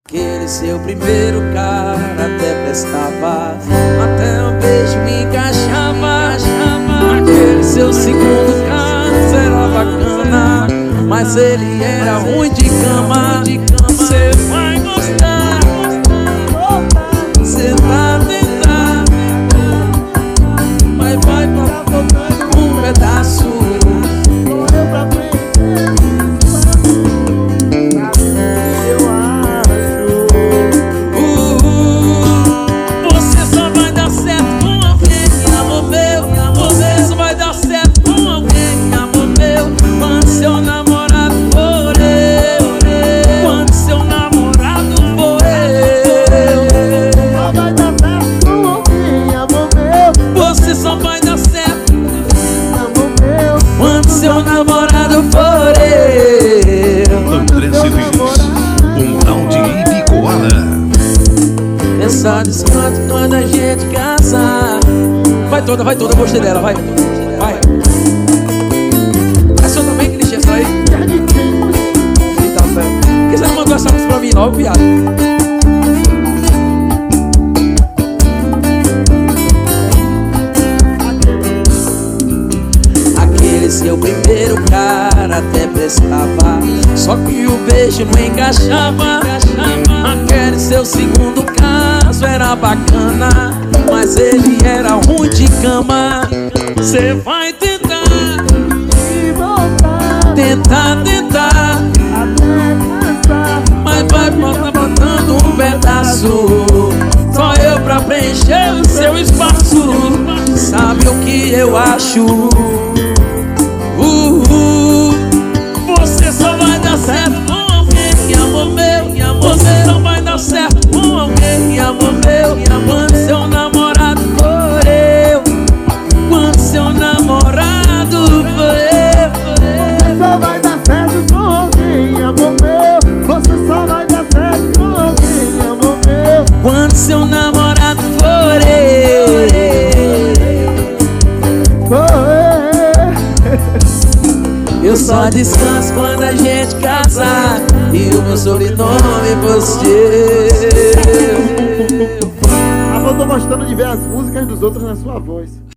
Aquele seu primeiro cara até prestava, até um beijo me encaixava. Aquele seu segundo caso era bacana, mas ele era ruim de cama. Cê vai gostar, cê vai tentar, mas vai pra um pedaço. Seu namorado for eu. André Cedriz, um tal de Ibicoara. É só descanto quando a gente casar. Vai toda, gostei dela, vai. É só também que deixa essa aí. Eita, velho. Por que você não mandou essa música pra mim logo, viado? Seu primeiro cara até prestava, só que o beijo não encaixava. Aquele seu segundo caso era bacana, mas ele era ruim de cama. Cê vai tentar, mas vai botando um pedaço. Só eu pra preencher o seu espaço. Sabe o que eu acho? Você só vai dar certo com alguém, amor meu. Você só vai dar certo com alguém, amor meu. Quando seu namorado for eu, quando seu namorado for eu. Você só vai dar certo com alguém, amor meu. Você só vai dar certo com alguém, amor meu. Quando seu namorado for eu. Eu só descanso quando a gente casar e o meu sobrenome você. Eu tô gostando de ver as músicas dos outros na sua voz.